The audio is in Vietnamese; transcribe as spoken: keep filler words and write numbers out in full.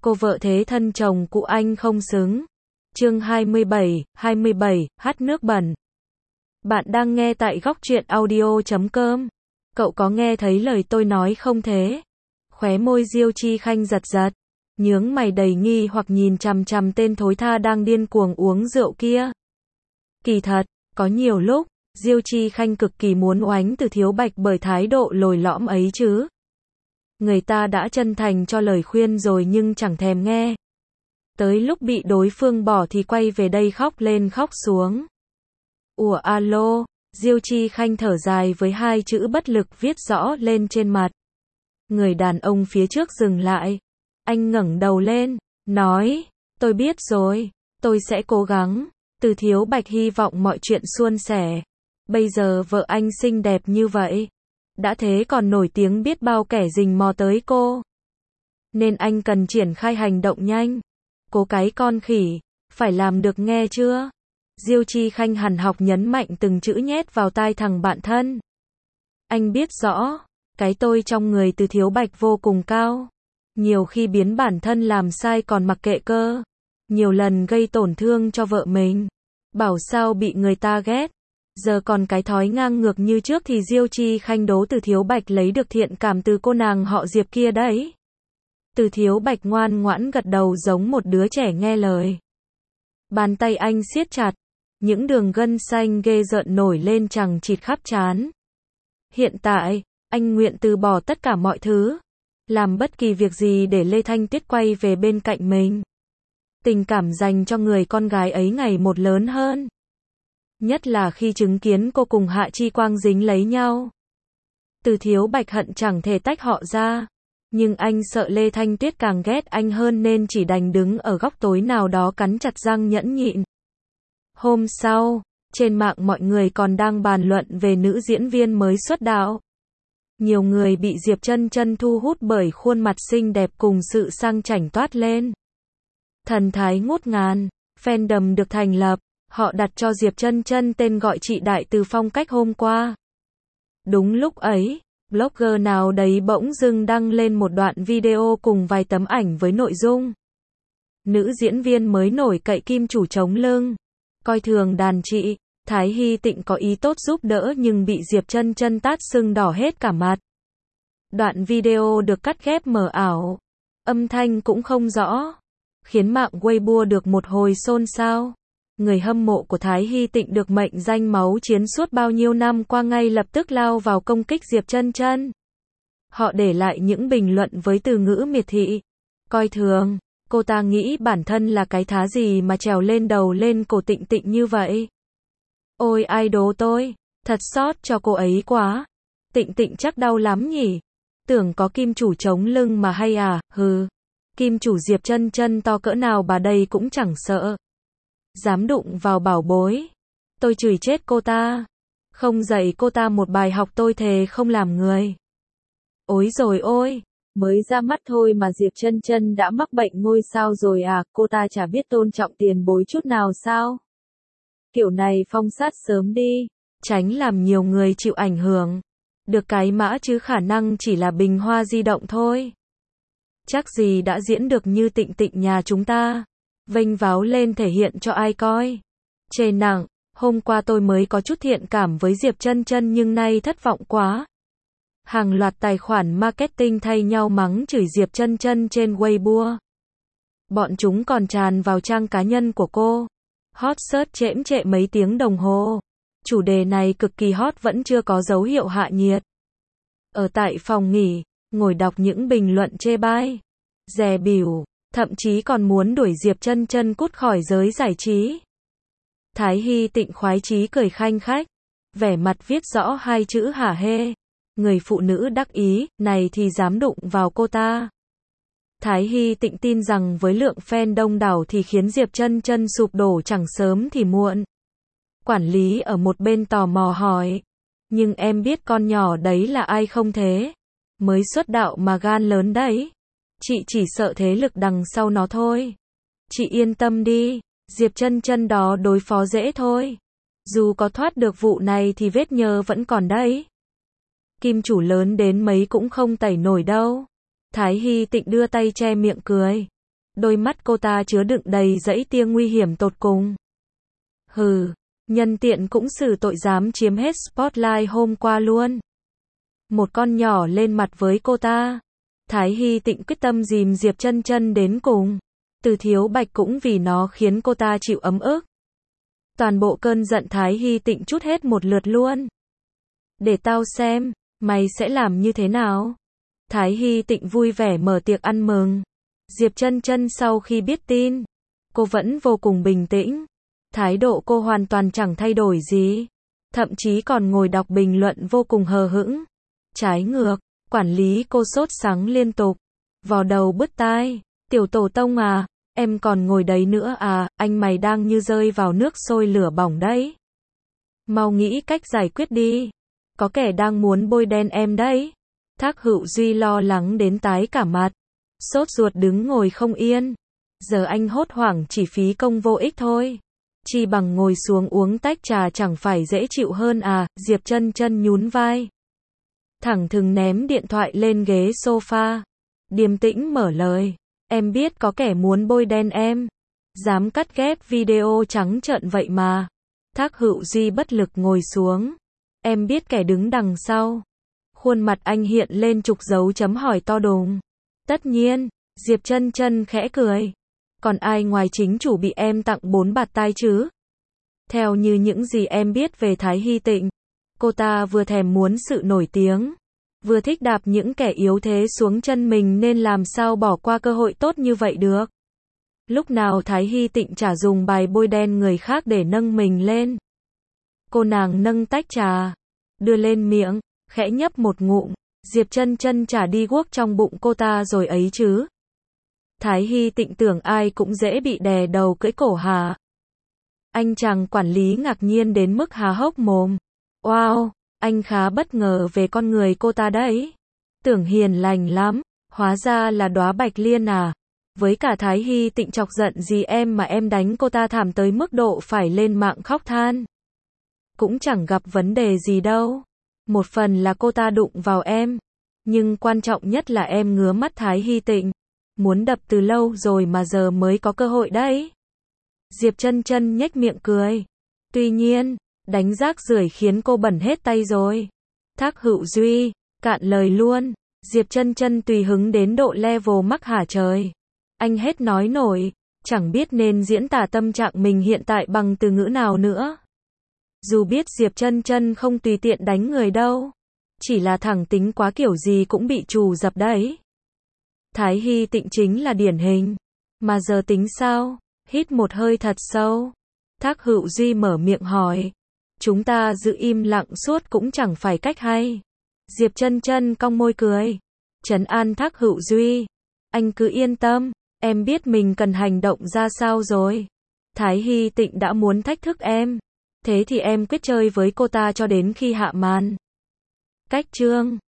cô vợ thế thân chồng cụ anh không xứng. Chương hai mươi bảy, hai mươi bảy, hát nước bẩn. Bạn đang nghe tại góc truyện audio chấm com. Cậu có nghe thấy lời tôi nói không thế? Khóe môi Diêu Chi Khanh giật giật, nhướng mày đầy nghi hoặc nhìn chằm chằm tên thối tha đang điên cuồng uống rượu kia. Kỳ thật, có nhiều lúc, Diêu Chi Khanh cực kỳ muốn oánh Từ Thiếu Bạch bởi thái độ lồi lõm ấy chứ. Người ta đã chân thành cho lời khuyên rồi nhưng chẳng thèm nghe. Tới lúc bị đối phương bỏ thì quay về đây khóc lên khóc xuống. Ủa alo, Diêu Chi Khanh thở dài với hai chữ bất lực viết rõ lên trên mặt. Người đàn ông phía trước dừng lại. Anh ngẩng đầu lên, nói, tôi biết rồi, tôi sẽ cố gắng. Từ Thiếu Bạch hy vọng mọi chuyện suôn sẻ. Bây giờ vợ anh xinh đẹp như vậy. Đã thế còn nổi tiếng biết bao kẻ rình mò tới cô. Nên anh cần triển khai hành động nhanh. Cố cái con khỉ, phải làm được nghe chưa? Diêu Chi Khanh hằn học nhấn mạnh từng chữ nhét vào tai thằng bạn thân. Anh biết rõ, cái tôi trong người Từ Thiếu Bạch vô cùng cao. Nhiều khi biến bản thân làm sai còn mặc kệ cơ. Nhiều lần gây tổn thương cho vợ mình. Bảo sao bị người ta ghét. Giờ còn cái thói ngang ngược như trước thì Diêu Chi Khanh đố Từ Thiếu Bạch lấy được thiện cảm từ cô nàng họ Diệp kia đấy. Từ Thiếu Bạch ngoan ngoãn gật đầu giống một đứa trẻ nghe lời. Bàn tay anh siết chặt, những đường gân xanh ghê rợn nổi lên chằng chịt khắp trán. Hiện tại, anh nguyện từ bỏ tất cả mọi thứ, làm bất kỳ việc gì để Lê Thanh Tuyết quay về bên cạnh mình. Tình cảm dành cho người con gái ấy ngày một lớn hơn. Nhất là khi chứng kiến cô cùng Hạ Chi Quang dính lấy nhau. Từ Thiếu Bạch hận chẳng thể tách họ ra. Nhưng anh sợ Lê Thanh Tuyết càng ghét anh hơn nên chỉ đành đứng ở góc tối nào đó cắn chặt răng nhẫn nhịn. Hôm sau, trên mạng mọi người còn đang bàn luận về nữ diễn viên mới xuất đạo. Nhiều người bị Diệp Chân Chân thu hút bởi khuôn mặt xinh đẹp cùng sự sang chảnh toát lên. Thần thái ngút ngàn, fandom được thành lập, họ đặt cho Diệp Chân Chân tên gọi chị Đại Từ phong cách hôm qua. Đúng lúc ấy, blogger nào đấy bỗng dưng đăng lên một đoạn video cùng vài tấm ảnh với nội dung. Nữ diễn viên mới nổi cậy kim chủ chống lưng. Coi thường đàn chị, Thái Hy Tịnh có ý tốt giúp đỡ nhưng bị Diệp Chân Chân tát sưng đỏ hết cả mặt. Đoạn video được cắt ghép mờ ảo. Âm thanh cũng không rõ. Khiến mạng Weibo được một hồi xôn xao. Người hâm mộ của Thái Hy Tịnh được mệnh danh máu chiến suốt bao nhiêu năm qua ngay lập tức lao vào công kích Diệp Chân Chân. Họ để lại những bình luận với từ ngữ miệt thị. Coi thường, cô ta nghĩ bản thân là cái thá gì mà trèo lên đầu lên cổ Tịnh Tịnh như vậy. Ôi idol tôi, thật xót cho cô ấy quá. Tịnh Tịnh chắc đau lắm nhỉ. Tưởng có kim chủ chống lưng mà hay à, hừ. Kim chủ Diệp Chân Chân to cỡ nào bà đây cũng chẳng sợ. Dám đụng vào bảo bối. Tôi chửi chết cô ta. Không dạy cô ta một bài học tôi thề không làm người. Ối rồi ôi, mới ra mắt thôi mà Diệp Chân Chân đã mắc bệnh ngôi sao rồi à, cô ta chả biết tôn trọng tiền bối chút nào sao? Kiểu này phong sát sớm đi, tránh làm nhiều người chịu ảnh hưởng. Được cái mã chứ khả năng chỉ là bình hoa di động thôi. Chắc gì đã diễn được như Tịnh Tịnh nhà chúng ta. Vênh váo lên thể hiện cho ai coi. Chê nặng, hôm qua tôi mới có chút thiện cảm với Diệp Chân Chân nhưng nay thất vọng quá. Hàng loạt tài khoản marketing thay nhau mắng chửi Diệp Chân Chân trên Weibo. Bọn chúng còn tràn vào trang cá nhân của cô. Hot search trễm trệ mấy tiếng đồng hồ. Chủ đề này cực kỳ hot vẫn chưa có dấu hiệu hạ nhiệt. Ở tại phòng nghỉ, ngồi đọc những bình luận chê bai, dè bỉu, thậm chí còn muốn đuổi Diệp Chân Chân cút khỏi giới giải trí. Thái Hy Tịnh khoái chí cười khanh khách, vẻ mặt viết rõ hai chữ hả hê. Người phụ nữ đắc ý, này thì dám đụng vào cô ta. Thái Hy Tịnh tin rằng với lượng fan đông đảo thì khiến Diệp Chân Chân sụp đổ chẳng sớm thì muộn. Quản lý ở một bên tò mò hỏi, nhưng em biết con nhỏ đấy là ai không thế? Mới xuất đạo mà gan lớn đấy. Chị chỉ sợ thế lực đằng sau nó thôi. Chị yên tâm đi, Diệp Chân Chân đó đối phó dễ thôi. Dù có thoát được vụ này thì vết nhơ vẫn còn đấy. Kim chủ lớn đến mấy cũng không tẩy nổi đâu. Thái Hy Tịnh đưa tay che miệng cười. Đôi mắt cô ta chứa đựng đầy dãy tia nguy hiểm tột cùng. Hừ, nhân tiện cũng xử tội dám chiếm hết spotlight hôm qua luôn. Một con nhỏ lên mặt với cô ta. Thái Hy Tịnh quyết tâm dìm Diệp Chân Chân đến cùng. Từ Thiếu Bạch cũng vì nó khiến cô ta chịu ấm ức. Toàn bộ cơn giận Thái Hy Tịnh trút hết một lượt luôn. Để tao xem, mày sẽ làm như thế nào? Thái Hy Tịnh vui vẻ mở tiệc ăn mừng. Diệp Chân Chân sau khi biết tin, cô vẫn vô cùng bình tĩnh. Thái độ cô hoàn toàn chẳng thay đổi gì. Thậm chí còn ngồi đọc bình luận vô cùng hờ hững. Trái ngược, quản lý cô sốt sắng liên tục. Vò đầu bứt tai. Tiểu tổ tông à, em còn ngồi đấy nữa à, anh mày đang như rơi vào nước sôi lửa bỏng đấy. Mau nghĩ cách giải quyết đi. Có kẻ đang muốn bôi đen em đấy. Thác Hữu Duy lo lắng đến tái cả mặt. Sốt ruột đứng ngồi không yên. Giờ anh hốt hoảng chỉ phí công vô ích thôi. Chi bằng ngồi xuống uống tách trà chẳng phải dễ chịu hơn à, Diệp Chân Chân nhún vai. Thẳng thừng ném điện thoại lên ghế sofa. Điềm tĩnh mở lời. Em biết có kẻ muốn bôi đen em. Dám cắt ghép video trắng trợn vậy mà. Thác Hữu Duy bất lực ngồi xuống. Em biết kẻ đứng đằng sau. Khuôn mặt anh hiện lên chục dấu chấm hỏi to đùng. Tất nhiên, Diệp Chân Chân khẽ cười. Còn ai ngoài chính chủ bị em tặng bốn bạt tai chứ? Theo như những gì em biết về Thái Hy Tịnh, cô ta vừa thèm muốn sự nổi tiếng, vừa thích đạp những kẻ yếu thế xuống chân mình nên làm sao bỏ qua cơ hội tốt như vậy được. Lúc nào Thái Hy Tịnh chả dùng bài bôi đen người khác để nâng mình lên. Cô nàng nâng tách trà, đưa lên miệng, khẽ nhấp một ngụm. Diệp Chân Chân chả đi guốc trong bụng cô ta rồi ấy chứ. Thái Hy Tịnh tưởng ai cũng dễ bị đè đầu cưỡi cổ hả? Anh chàng quản lý ngạc nhiên đến mức há hốc mồm. Wow, anh khá bất ngờ về con người cô ta đấy. Tưởng hiền lành lắm, hóa ra là đóa bạch liên à. Với cả Thái Hy Tịnh chọc giận gì em mà em đánh cô ta thảm tới mức độ phải lên mạng khóc than. Cũng chẳng gặp vấn đề gì đâu. Một phần là cô ta đụng vào em. Nhưng quan trọng nhất là em ngứa mắt Thái Hy Tịnh. Muốn đập từ lâu rồi mà giờ mới có cơ hội đấy. Diệp Chân Chân nhếch miệng cười. Tuy nhiên, đánh rác rưởi khiến cô bẩn hết tay rồi. Thác Hữu Duy, cạn lời luôn. Diệp Chân Chân tùy hứng đến độ level mắc hả trời. Anh hết nói nổi, chẳng biết nên diễn tả tâm trạng mình hiện tại bằng từ ngữ nào nữa. Dù biết Diệp Chân Chân không tùy tiện đánh người đâu. Chỉ là thẳng tính quá kiểu gì cũng bị trù dập đấy. Thái Hy Tịnh chính là điển hình. Mà giờ tính sao? Hít một hơi thật sâu. Thác Hữu Duy mở miệng hỏi. Chúng ta giữ im lặng suốt cũng chẳng phải cách hay. Diệp Chân Chân cong môi cười. Trấn an Thác Hữu Duy. Anh cứ yên tâm, em biết mình cần hành động ra sao rồi. Thái Hy Tịnh đã muốn thách thức em. Thế thì em quyết chơi với cô ta cho đến khi hạ màn. Cách chương